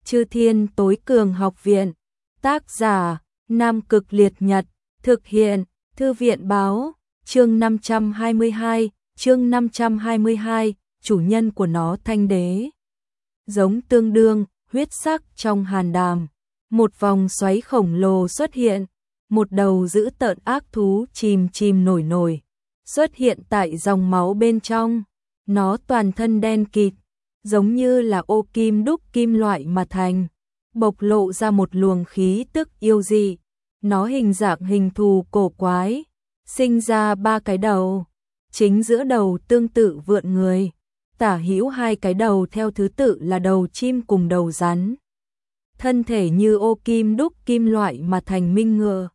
Chư Thiên Tối Cường Học Viện. Tác giả: Nam Cực Liệt Nhật. Thực hiện: Thư viện báo. Chương 522, chương 522, chủ nhân của nó Thanh Đế. Giống tương đương, huyết sắc trong hàn đàm. Một vòng xoáy khổng lồ xuất hiện, một đầu dữ tợn ác thú chìm chìm nổi nổi, xuất hiện tại dòng máu bên trong. Nó toàn thân đen kịt, giống như là ô kim đúc kim loại mà thành, bộc lộ ra một luồng khí tức yêu dị. Nó hình dạng hình thù cổ quái, sinh ra 3 cái đầu, chính giữa đầu tương tự vượn người, tả hữu 2 cái đầu theo thứ tự là đầu chim cùng đầu rắn. Thân thể như ô kim đúc kim loại mà thành minh ngựa.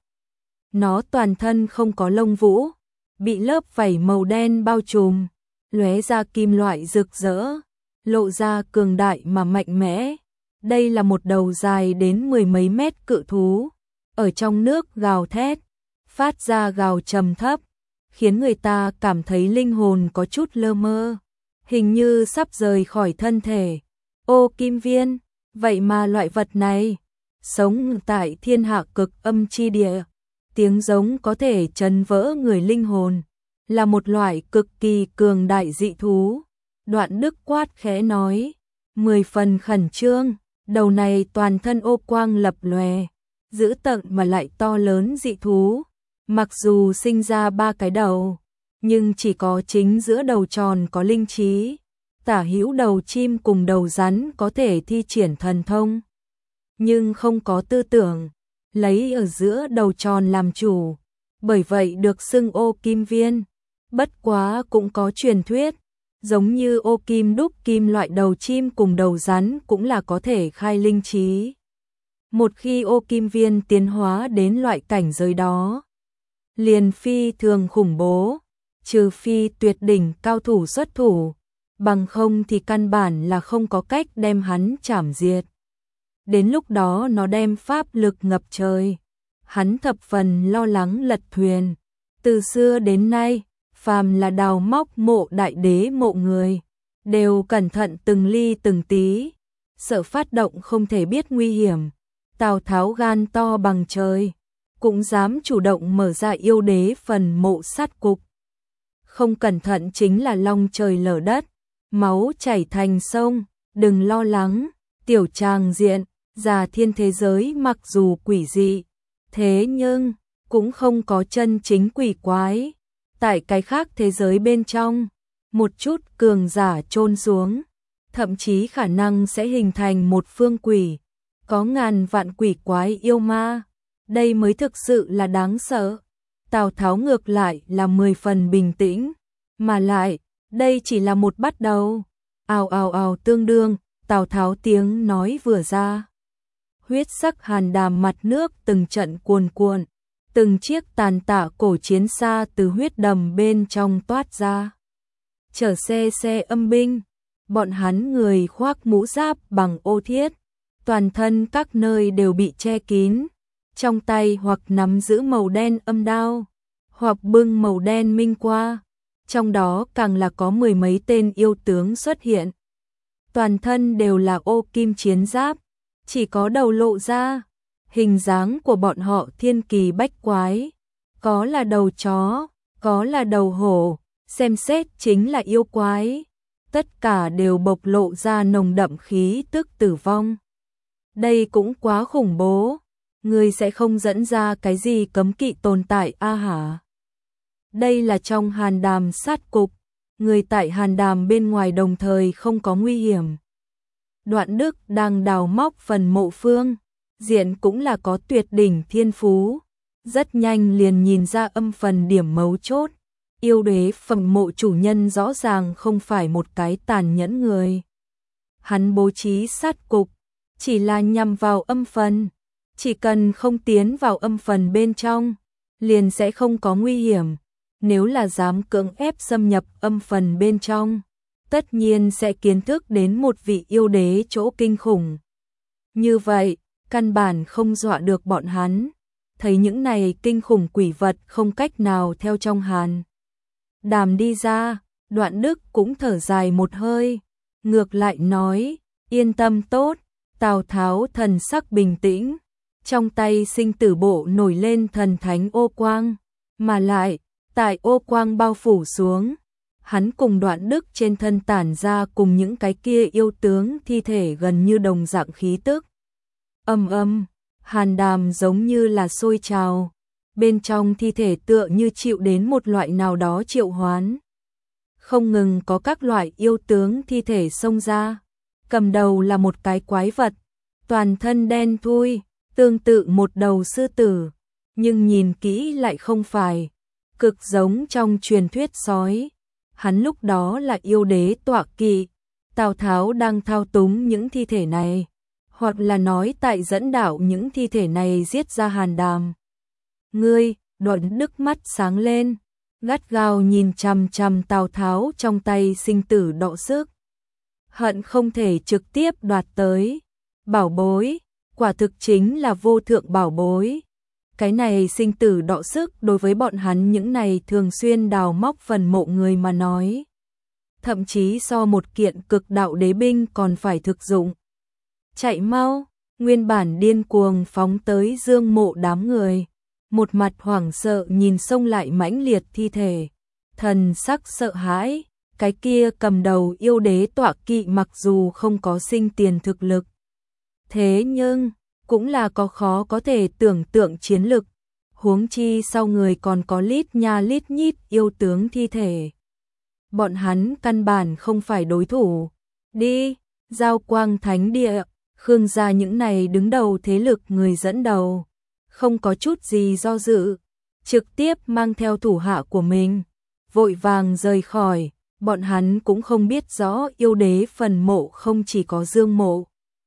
Nó toàn thân không có lông vũ, bị lớp vảy màu đen bao trùm, lóe ra kim loại rực rỡ, lộ ra cường đại mà mạnh mẽ. Đây là một đầu dài đến 10 mấy mét cự thú, ở trong nước gào thét, phát ra gào trầm thấp, khiến người ta cảm thấy linh hồn có chút lơ mơ, hình như sắp rời khỏi thân thể. Ô kim viên, vậy mà loại vật này sống tại thiên hạ cực âm chi địa, tiếng giống có thể chấn vỡ người linh hồn, là một loại cực kỳ cường đại dị thú. Đoạn Đức quát khẽ nói, 10 phần khẩn trương. Đầu này toàn thân ô quang lập lòe, dữ tợn mà lại to lớn dị thú, mặc dù sinh ra 3 cái đầu, nhưng chỉ có chính giữa đầu tròn có linh trí, tả hữu đầu chim cùng đầu rắn có thể thi triển thần thông, nhưng không có tư tưởng, lấy ở giữa đầu tròn làm chủ, bởi vậy được xưng ô kim viên. Bất quá cũng có truyền thuyết, giống như ô kim đúc kim loại đầu chim cùng đầu rắn cũng là có thể khai linh trí. Một khi ô kim viên tiến hóa đến loại cảnh giới đó, liền phi thường khủng bố, trừ phi tuyệt đỉnh cao thủ xuất thủ, bằng không thì căn bản là không có cách đem hắn chảm diệt. Đến lúc đó nó đem pháp lực ngập trời, hắn thập phần lo lắng lật thuyền. Từ xưa đến nay, phàm là đào móc mộ đại đế mộ người, đều cẩn thận từng ly từng tí, sợ phát động không thể biết nguy hiểm. Tào Tháo gan to bằng trời, cũng dám chủ động mở ra yêu đế phần mộ sát cục. Không cẩn thận chính là long trời lở đất, máu chảy thành sông. Đừng lo lắng, tiểu tràng diện, già thiên thế giới mặc dù quỷ dị, thế nhưng cũng không có chân chính quỷ quái. Tại cái khác thế giới bên trong, một chút cường giả chôn xuống, thậm chí khả năng sẽ hình thành một phương quỷ, có ngàn vạn quỷ quái yêu ma, đây mới thực sự là đáng sợ. Tào Tháo ngược lại là 10 phần bình tĩnh, mà lại, đây chỉ là một bắt đầu. Ào ào ào tương đương, Tào Tháo tiếng nói vừa ra, huyết sắc hàn đàm mặt nước từng trận cuồn cuộn, từng chiếc tàn tạ cổ chiến xa từ huyết đầm bên trong toát ra. Chở xe âm binh, bọn hắn người khoác mũ giáp bằng ô thiết, toàn thân các nơi đều bị che kín, trong tay hoặc nắm giữ màu đen âm đao, hoặc bưng màu đen minh qua, trong đó càng là có 10 mấy tên yêu tướng xuất hiện. Toàn thân đều là ô kim chiến giáp, chỉ có đầu lộ ra. Hình dáng của bọn họ thiên kỳ bách quái, có là đầu chó, có là đầu hổ, xem xét chính là yêu quái. Tất cả đều bộc lộ ra nồng đậm khí tức tử vong. Đây cũng quá khủng bố, người sẽ không dẫn ra cái gì cấm kỵ tồn tại a hả? Đây là trong hàn đàm sát cục, người tại hàn đàm bên ngoài đồng thời không có nguy hiểm. Đoạn Đức đang đào móc phần mộ phương, diện cũng là có tuyệt đỉnh thiên phú, rất nhanh liền nhìn ra âm phần điểm mấu chốt. Yêu đế phần mộ chủ nhân rõ ràng không phải một cái tàn nhẫn người. Hắn bố trí sát cục, chỉ là nhằm vào âm phần, chỉ cần không tiến vào âm phần bên trong, liền sẽ không có nguy hiểm. Nếu là dám cưỡng ép xâm nhập âm phần bên trong, tất nhiên sẽ kiến thức đến một vị yêu đế chỗ kinh khủng. Như vậy, căn bản không dọa được bọn hắn. Thấy những này kinh khủng quỷ vật không cách nào theo trong hàn đàm đi ra, Đoạn Đức cũng thở dài một hơi, ngược lại nói, yên tâm tốt, Tào Tháo thần sắc bình tĩnh, trong tay sinh tử bộ nổi lên thần thánh ô quang, mà lại, tại ô quang bao phủ xuống, hắn cùng Đoạn Đức trên thân tản ra cùng những cái kia yêu tướng thi thể gần như đồng dạng khí tức. Âm âm, hàn đàm giống như là sôi trào, bên trong thi thể tựa như chịu đến một loại nào đó triệu hoán. Không ngừng có các loại yêu tướng thi thể xông ra, cầm đầu là một cái quái vật, toàn thân đen thui, tương tự một đầu sư tử, nhưng nhìn kỹ lại không phải, cực giống trong truyền thuyết sói. Hắn lúc đó là yêu đế tọa kỵ, Tào Tháo đang thao túng những thi thể này, hoặc là nói tại dẫn đạo những thi thể này giết ra hàn đàm. Ngươi, Đoạn Đức mắt sáng lên, gắt gao nhìn chằm chằm Tào Tháo trong tay sinh tử đọ sức. Hận không thể trực tiếp đoạt tới. Bảo bối, quả thực chính là vô thượng bảo bối. Cái này sinh tử đọ sức đối với bọn hắn những này thường xuyên đào móc phần mộ người mà nói. Thậm chí so một kiện cực đạo đế binh còn phải thực dụng. Chạy mau, nguyên bản điên cuồng phóng tới Dương Mộ đám người. Một mặt hoảng sợ nhìn xông lại mãnh liệt thi thể. Thần sắc sợ hãi, cái kia cầm đầu yêu đế tọa kỵ mặc dù không có sinh tiền thực lực. Thế nhưng, cũng là có khó có thể tưởng tượng chiến lực. Huống chi sau người còn có lít nha lít nhít yêu tướng thi thể. Bọn hắn căn bản không phải đối thủ. Đi, Giao Quang Thánh Địa, Khương gia những này đứng đầu thế lực người dẫn đầu. Không có chút gì do dự, trực tiếp mang theo thủ hạ của mình, vội vàng rời khỏi. Bọn hắn cũng không biết rõ yêu đế phần mộ không chỉ có Dương Mộ,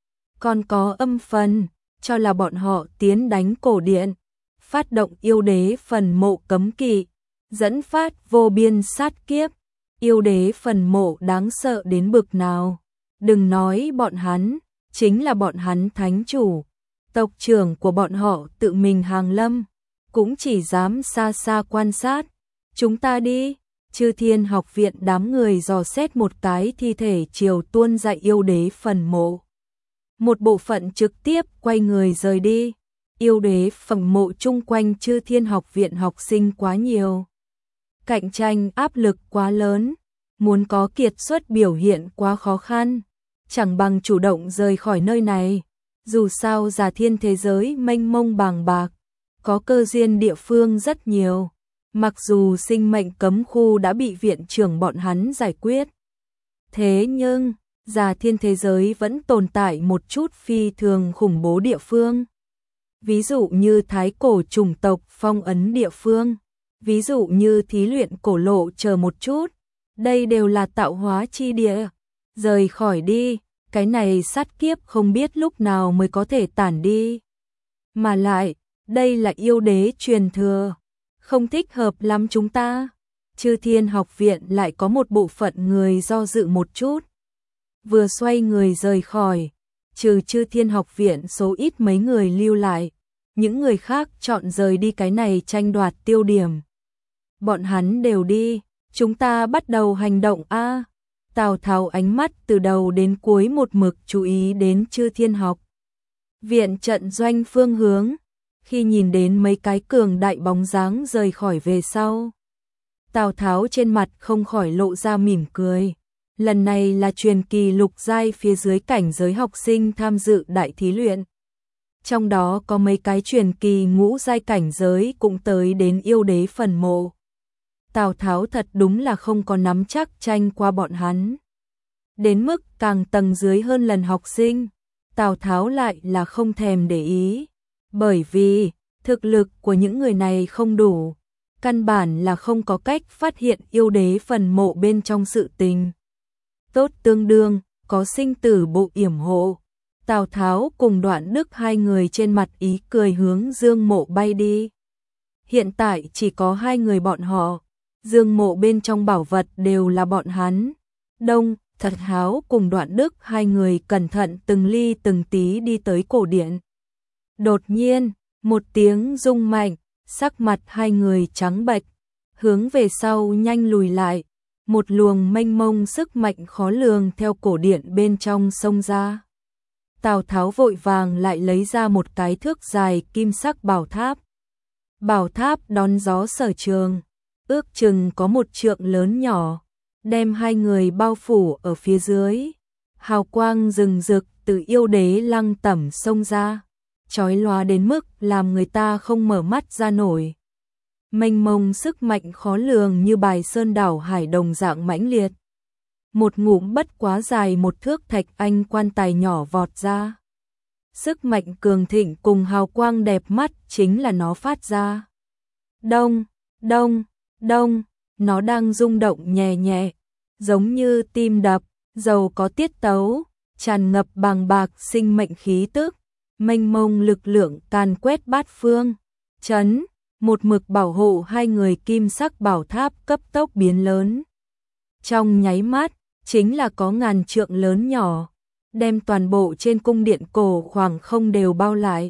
còn có âm phần, cho là bọn họ tiến đánh cổ điện, phát động yêu đế phần mộ cấm kỵ, dẫn phát vô biên sát kiếp. Yêu đế phần mộ đáng sợ đến bực nào, đừng nói bọn hắn, chính là bọn hắn thánh chủ, tộc trưởng của bọn họ tự mình hàng lâm, cũng chỉ dám xa xa quan sát. Chúng ta đi. Chư Thiên Học viện đám người dò xét một cái thi thể chiều tuôn ra yêu đế phần mộ. Một bộ phận trực tiếp quay người rời đi. Yêu đế phần mộ chung quanh Chư Thiên Học viện học sinh quá nhiều. Cạnh tranh áp lực quá lớn. Muốn có kiệt xuất biểu hiện quá khó khăn. Chẳng bằng chủ động rời khỏi nơi này. Dù sao Già Thiên thế giới mênh mông bàng bạc. Có cơ duyên địa phương rất nhiều. Mặc dù sinh mệnh cấm khu đã bị viện trưởng bọn hắn giải quyết. Thế nhưng, Già Thiên thế giới vẫn tồn tại một chút phi thường khủng bố địa phương. Ví dụ như Thái cổ chủng tộc phong ấn địa phương. Ví dụ như thí luyện cổ lộ chờ một chút. Đây đều là tạo hóa chi địa. Rời khỏi đi, cái này sát kiếp không biết lúc nào mới có thể tản đi. Mà lại, đây là yêu đế truyền thừa. Không thích hợp lắm chúng ta. Chư Thiên Học viện lại có một bộ phận người do dự một chút. Vừa xoay người rời khỏi, trừ Chư Thiên Học viện số ít mấy người lưu lại, những người khác chọn rời đi cái này tranh đoạt tiêu điểm. Bọn hắn đều đi, chúng ta bắt đầu hành động a. Tào Tháo ánh mắt từ đầu đến cuối một mực chú ý đến Chư Thiên Học viện trận doanh phương hướng. Khi nhìn đến mấy cái cường đại bóng dáng rời khỏi về sau, Tào Tháo trên mặt không khỏi lộ ra mỉm cười. Lần này là truyền kỳ lục giai phía dưới cảnh giới học sinh tham dự đại thí luyện. Trong đó có mấy cái truyền kỳ ngũ giai cảnh giới cũng tới đến yêu đế phần mộ. Tào Tháo thật đúng là không có nắm chắc tranh qua bọn hắn. Đến mức càng tầng dưới hơn lần học sinh, Tào Tháo lại là không thèm để ý. Bởi vì, thực lực của những người này không đủ, căn bản là không có cách phát hiện yêu đế phần mộ bên trong sự tình. Tốt tương đương, có sinh tử bộ yểm hộ. Tào Tháo cùng Đoạn Đức hai người trên mặt ý cười hướng Dương Mộ bay đi. Hiện tại chỉ có hai người bọn họ, Dương Mộ bên trong bảo vật đều là bọn hắn. Đông, Thật Háo cùng Đoạn Đức hai người cẩn thận từng ly từng tí đi tới cổ điện. Đột nhiên, một tiếng rung mạnh, sắc mặt hai người trắng bệch, hướng về sau nhanh lùi lại, một luồng mênh mông sức mạnh khó lường theo cổ điện bên trong xông ra. Tào Tháo vội vàng lại lấy ra một cái thước dài kim sắc bảo tháp. Bảo tháp đón gió sở trường, ước chừng có 1 trượng lớn nhỏ, đem hai người bao phủ ở phía dưới. Hào quang rừng rực từ yêu đế lăng tẩm xông ra, chói lóa đến mức làm người ta không mở mắt ra nổi. Mênh mông sức mạnh khó lường như bài sơn đảo hải đồng dạng mãnh liệt. Một ngụm bất quá dài 1 thước thạch anh quan tài nhỏ vọt ra. Sức mạnh cường thịnh cùng hào quang đẹp mắt chính là nó phát ra. Đông, đông, đông, nó đang rung động nhẹ nhẹ, giống như tim đập, giàu có tiết tấu, tràn ngập bàng bạc sinh mệnh khí tức, mênh mông lực lượng càn quét bát phương. Chấn, một mực bảo hộ hai người kim sắc bảo tháp cấp tốc biến lớn. Trong nháy mắt, chính là có ngàn trượng lớn nhỏ, đem toàn bộ trên cung điện cổ khoảng không đều bao lại.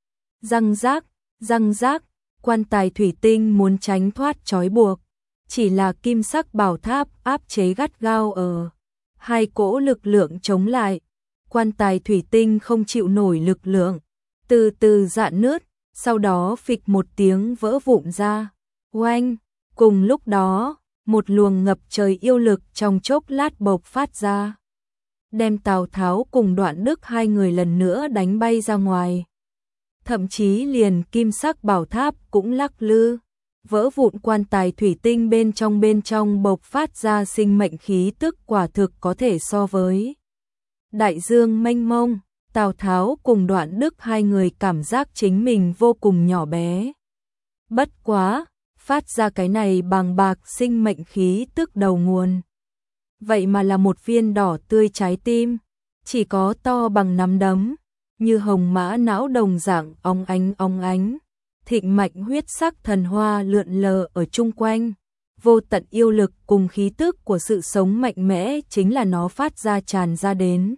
Răng rác, quan tài thủy tinh muốn tránh thoát trói buộc, chỉ là kim sắc bảo tháp áp chế gắt gao ở. Hai cỗ lực lượng chống lại, quan tài thủy tinh không chịu nổi lực lượng, từ từ rạn nứt, sau đó phịch một tiếng vỡ vụn ra. Oanh, cùng lúc đó, một luồng ngập trời yêu lực trong chốc lát bộc phát ra, đem Tào Tháo cùng Đoạn Đức hai người lần nữa đánh bay ra ngoài. Thậm chí liền kim sắc bảo tháp cũng lắc lư, vỡ vụn quan tài thủy tinh bên trong bộc phát ra sinh mệnh khí tức quả thực có thể so với đại dương mênh mông. Tào Tháo cùng Đoạn Đức hai người cảm giác chính mình vô cùng nhỏ bé. Bất quá, phát ra cái này bàng bạc sinh mệnh khí tức đầu nguồn. Vậy mà là một viên đỏ tươi trái tim, chỉ có to bằng nắm đấm, như hồng mã não đồng dạng óng ánh, thịnh mạnh huyết sắc thần hoa lượn lờ ở chung quanh. Vô tận yêu lực cùng khí tức của sự sống mạnh mẽ chính là nó phát ra tràn ra đến.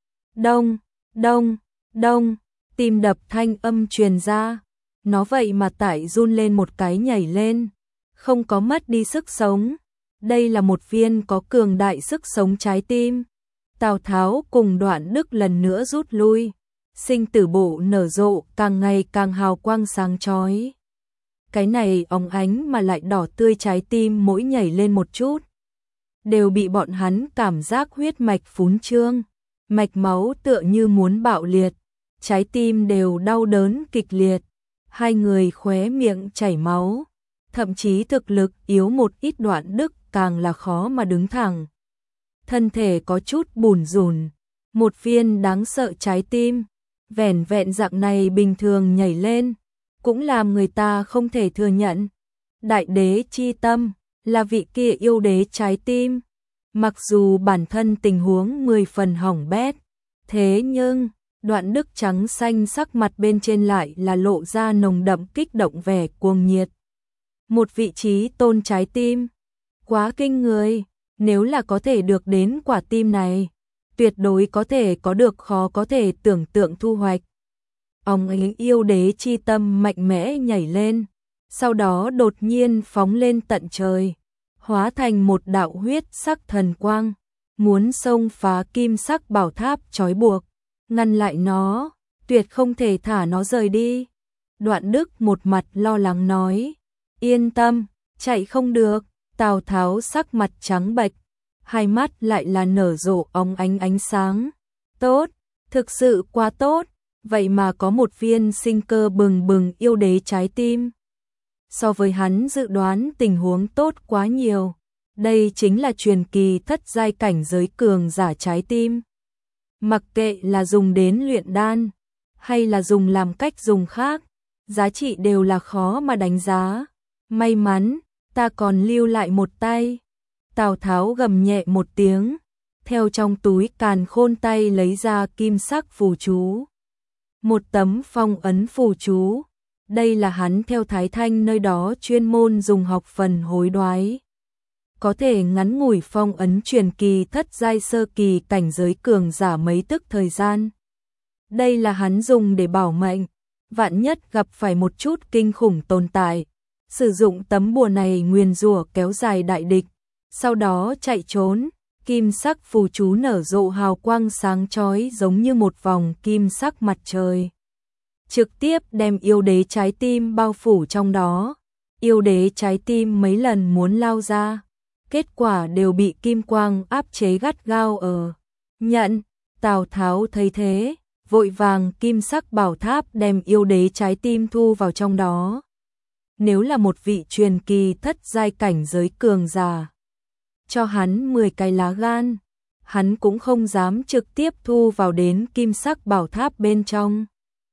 Đông, đông, đông, tim đập thanh âm truyền ra, nó vậy mà tại run lên một cái nhảy lên, không có mất đi sức sống. Đây là một viên có cường đại sức sống trái tim. Tào Tháo cùng Đoạn Đức lần nữa rút lui, sinh tử bộ nở rộ càng ngày càng hào quang sáng chói. Cái này óng ánh mà lại đỏ tươi trái tim mỗi nhảy lên một chút, đều bị bọn hắn cảm giác huyết mạch phún trương, mạch máu tựa như muốn bạo liệt, trái tim đều đau đớn kịch liệt, hai người khóe miệng chảy máu, thậm chí thực lực yếu một ít Đoạn Đức càng là khó mà đứng thẳng. Thân thể có chút bủn rủn, một viên đáng sợ trái tim, vẻn vẹn dạng này bình thường nhảy lên, cũng làm người ta không thể thừa nhận. Đại đế chi tâm, là vị kia yêu đế trái tim. Mặc dù bản thân tình huống 10 phần hỏng bét, thế nhưng, Đoạn Đức trắng xanh sắc mặt bên trên lại là lộ ra nồng đậm kích động vẻ cuồng nhiệt. Một vị trí tôn trái tim, quá kinh người, nếu là có thể được đến quả tim này, tuyệt đối có thể có được khó có thể tưởng tượng thu hoạch. Ông ấy yêu đế chi tâm mạnh mẽ nhảy lên, sau đó đột nhiên phóng lên tận trời, hóa thành một đạo huyết sắc thần quang, muốn xông phá kim sắc bảo tháp trói buộc, ngăn lại nó, tuyệt không thể thả nó rời đi. Đoạn Đức một mặt lo lắng nói, yên tâm, chạy không được. Tào Tháo sắc mặt trắng bệch, hai mắt lại là nở rộ óng ánh sáng. Tốt, thực sự quá tốt, vậy mà có một viên sinh cơ bừng bừng yêu đế trái tim. So với hắn dự đoán tình huống tốt quá nhiều, đây chính là truyền kỳ thất giai cảnh giới cường giả trái tim. Mặc kệ là dùng đến luyện đan, hay là dùng làm cách dùng khác, giá trị đều là khó mà đánh giá. May mắn, ta còn lưu lại một tay. Tào Tháo gầm nhẹ một tiếng, theo trong túi càn khôn tay lấy ra kim sắc phù chú. Một tấm phong ấn phù chú, đây là hắn theo Thái Thanh nơi đó chuyên môn dùng học phần hối đoái. Có thể ngắn ngủi phong ấn truyền kỳ thất giai sơ kỳ cảnh giới cường giả mấy tức thời gian. Đây là hắn dùng để bảo mệnh, vạn nhất gặp phải một chút kinh khủng tồn tại, sử dụng tấm bùa này nguyền rủa kéo dài đại địch, sau đó chạy trốn, kim sắc phù chú nở rộ hào quang sáng chói giống như một vòng kim sắc mặt trời. Trực tiếp đem yêu đế trái tim bao phủ trong đó. Yêu đế trái tim mấy lần muốn lao ra, kết quả đều bị kim quang áp chế gắt gao ở. Nhận, Tào Tháo thấy thế, vội vàng kim sắc bảo tháp đem yêu đế trái tim thu vào trong đó. Nếu là một vị truyền kỳ thất giai cảnh giới cường giả, cho hắn 10 cái lá gan, hắn cũng không dám trực tiếp thu vào đến kim sắc bảo tháp bên trong.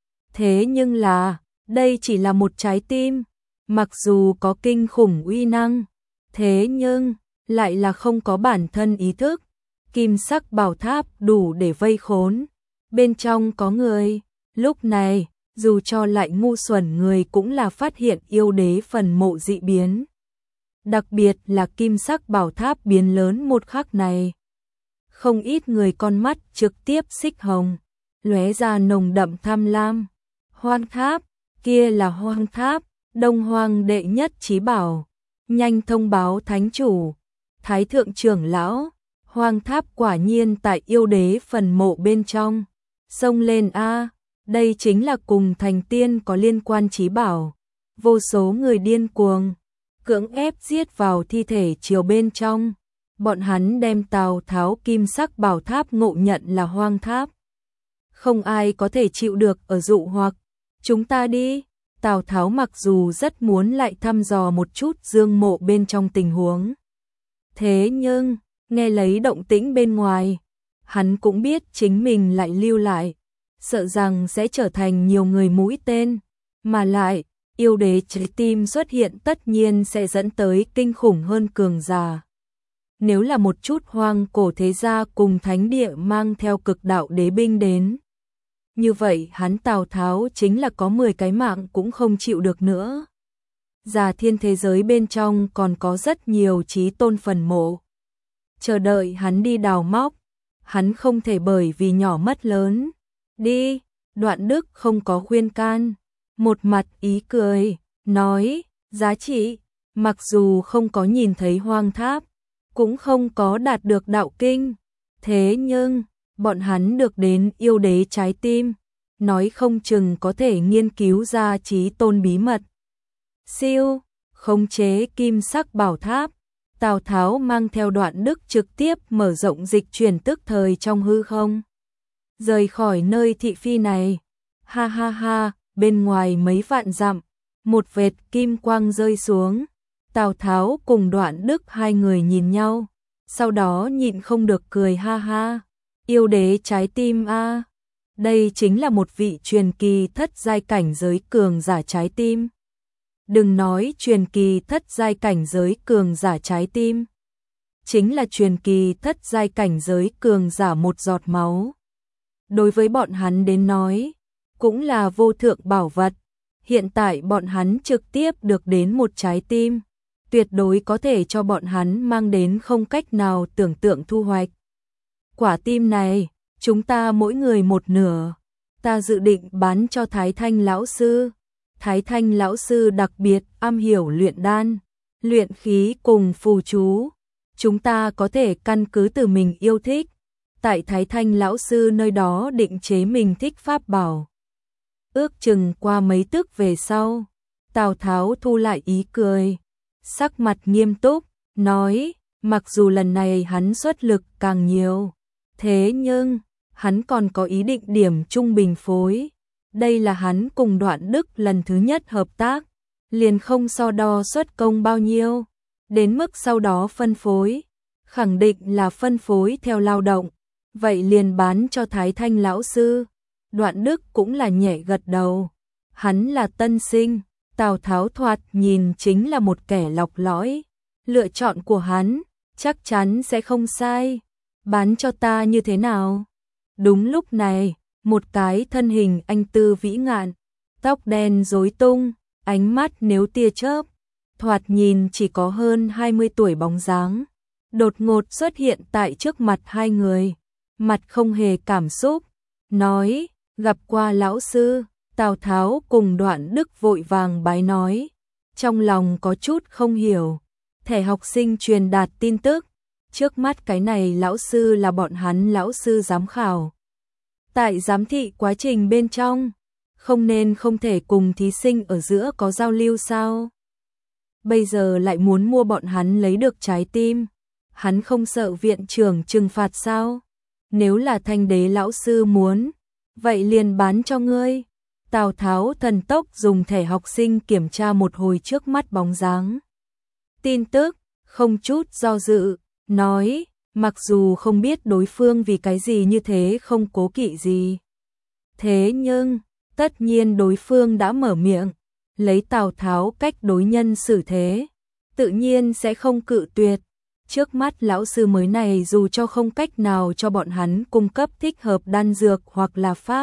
Thế nhưng là, đây chỉ là một trái tim, mặc dù có kinh khủng uy năng, thế nhưng lại là không có bản thân ý thức. Kim sắc bảo tháp đủ để vây khốn, bên trong có người. Lúc này, dù cho lại ngu xuẩn người cũng là phát hiện yêu đế phần mộ dị biến. Đặc biệt là kim sắc bảo tháp biến lớn một khắc này. Không ít người con mắt trực tiếp xích hồng, lóe ra nồng đậm tham lam. Hoang tháp, kia là hoang tháp, Đông Hoang đệ nhất chí bảo. Nhanh thông báo thánh chủ, thái thượng trưởng lão, hoang tháp quả nhiên tại yêu đế phần mộ bên trong. Xông lên a, đây chính là cùng thành tiên có liên quan chí bảo. Vô số người điên cuồng, cưỡng ép giết vào thi thể chiều bên trong. Bọn hắn đem Tào Tháo kim sắc bảo tháp ngộ nhận là hoang tháp. Không ai có thể chịu được ở dụ hoặc. Chúng ta đi. Tào Tháo mặc dù rất muốn lại thăm dò một chút dương mộ bên trong tình huống. Thế nhưng, nghe lấy động tĩnh bên ngoài, hắn cũng biết chính mình lại lưu lại, sợ rằng sẽ trở thành nhiều người mũi tên, mà lại, yêu đế trái tim xuất hiện tất nhiên sẽ dẫn tới kinh khủng hơn cường giả. Nếu là một chút hoang cổ thế gia cùng thánh địa mang theo cực đạo đế binh đến, như vậy hắn Tào Tháo chính là có 10 cái mạng cũng không chịu được nữa. Già thiên thế giới bên trong còn có rất nhiều chí tôn phần mộ, chờ đợi hắn đi đào móc, hắn không thể bởi vì nhỏ mất lớn. Đi, Đoạn Đức không có khuyên can, một mặt ý cười, nói, giá trị, mặc dù không có nhìn thấy hoang tháp, cũng không có đạt được đạo kinh, thế nhưng, bọn hắn được đến yêu đế trái tim, nói không chừng có thể nghiên cứu ra chí tôn bí mật. Siêu, khống chế kim sắc bảo tháp, Tào Tháo mang theo Đoạn Đức trực tiếp mở rộng dịch chuyển tức thời trong hư không. Rời khỏi nơi thị phi này, ha ha ha, bên ngoài mấy vạn dặm, một vệt kim quang rơi xuống. Tào Tháo cùng Đoạn Đức hai người nhìn nhau, sau đó nhịn không được cười ha ha. Yêu đế trái tim a, đây chính là một vị truyền kỳ thất giai cảnh giới cường giả trái tim. Đừng nói truyền kỳ thất giai cảnh giới cường giả trái tim, chính là truyền kỳ thất giai cảnh giới cường giả một giọt máu. Đối với bọn hắn đến nói, cũng là vô thượng bảo vật. Hiện tại bọn hắn trực tiếp được đến một trái tim, tuyệt đối có thể cho bọn hắn mang đến không cách nào tưởng tượng thu hoạch. Quả tim này, chúng ta mỗi người một nửa, ta dự định bán cho Thái Thanh lão sư. Thái Thanh lão sư đặc biệt am hiểu luyện đan, luyện khí cùng phù chú. Chúng ta có thể căn cứ từ mình yêu thích, tại Thái Thanh lão sư nơi đó định chế mình thích pháp bảo. Ước chừng qua mấy tức về sau, Tào Tháo thu lại ý cười, sắc mặt nghiêm túc, nói, mặc dù lần này hắn xuất lực càng nhiều, thế nhưng, hắn còn có ý định điểm trung bình phối. Đây là hắn cùng Đoạn Đức lần thứ nhất hợp tác, liền không so đo xuất công bao nhiêu, đến mức sau đó phân phối, khẳng định là phân phối theo lao động, vậy liền bán cho Thái Thanh lão sư. Đoạn Đức cũng là nhẹ gật đầu, hắn là tân sinh, Tào Tháo thoạt nhìn chính là một kẻ lọc lõi, lựa chọn của hắn chắc chắn sẽ không sai, bán cho ta như thế nào? Đúng lúc này, một cái thân hình anh tư vĩ ngạn, tóc đen rối tung, ánh mắt nếu tia chớp, thoạt nhìn chỉ có hơn 20 tuổi bóng dáng, đột ngột xuất hiện tại trước mặt hai người, mặt không hề cảm xúc, nói, gặp qua lão sư. Tào Tháo cùng Đoạn Đức vội vàng bái nói, trong lòng có chút không hiểu, thẻ học sinh truyền đạt tin tức, trước mắt cái này lão sư là bọn hắn lão sư giám khảo. Tại giám thị quá trình bên trong, không nên không thể cùng thí sinh ở giữa có giao lưu sao? Bây giờ lại muốn mua bọn hắn lấy được trái tim, hắn không sợ viện trưởng trừng phạt sao? Nếu là Thanh Đế lão sư muốn, vậy liền bán cho ngươi. Tào Tháo thần tốc dùng thẻ học sinh kiểm tra một hồi trước mắt bóng dáng tin tức, không chút do dự, nói, mặc dù không biết đối phương vì cái gì như thế không cố kỵ gì. Thế nhưng, tất nhiên đối phương đã mở miệng, lấy Tào Tháo cách đối nhân xử thế, tự nhiên sẽ không cự tuyệt. Trước mắt lão sư mới này dù cho không cách nào cho bọn hắn cung cấp thích hợp đan dược hoặc là pháp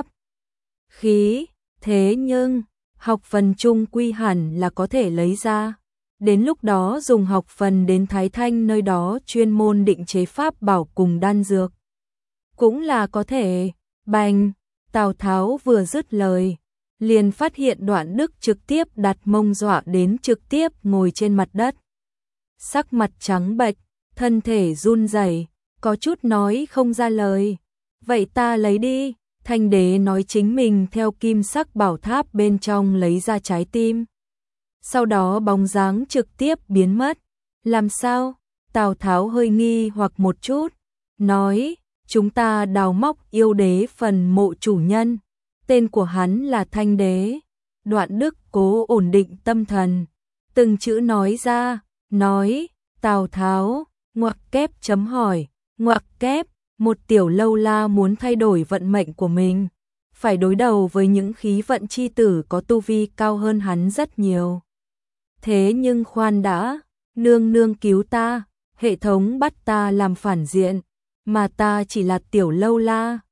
khí, thế nhưng, học phần chung quy hẳn là có thể lấy ra. Đến lúc đó dùng học phần đến Thái Thanh nơi đó chuyên môn định chế pháp bảo cùng đan dược. Cũng là có thể, bành, Tào Tháo vừa dứt lời, liền phát hiện Đoạn Đức trực tiếp đặt mông dọa đến trực tiếp ngồi trên mặt đất. Sắc mặt trắng bệch, thân thể run rẩy, có chút nói không ra lời. Vậy ta lấy đi, Thanh Đế nói chính mình theo kim sắc bảo tháp bên trong lấy ra trái tim. Sau đó bóng dáng trực tiếp biến mất. Làm sao? Tào Tháo hơi nghi hoặc một chút, nói, chúng ta đào móc yêu đế phần mộ chủ nhân, tên của hắn là Thanh Đế. Đoạn Đức cố ổn định tâm thần, từng chữ nói ra, nói, Tào Tháo, ngoặc kép chấm hỏi, ngoặc kép, một tiểu lâu la muốn thay đổi vận mệnh của mình, phải đối đầu với những khí vận chi tử có tu vi cao hơn hắn rất nhiều. Thế nhưng khoan đã, nương nương cứu ta, hệ thống bắt ta làm phản diện, mà ta chỉ là tiểu lâu la,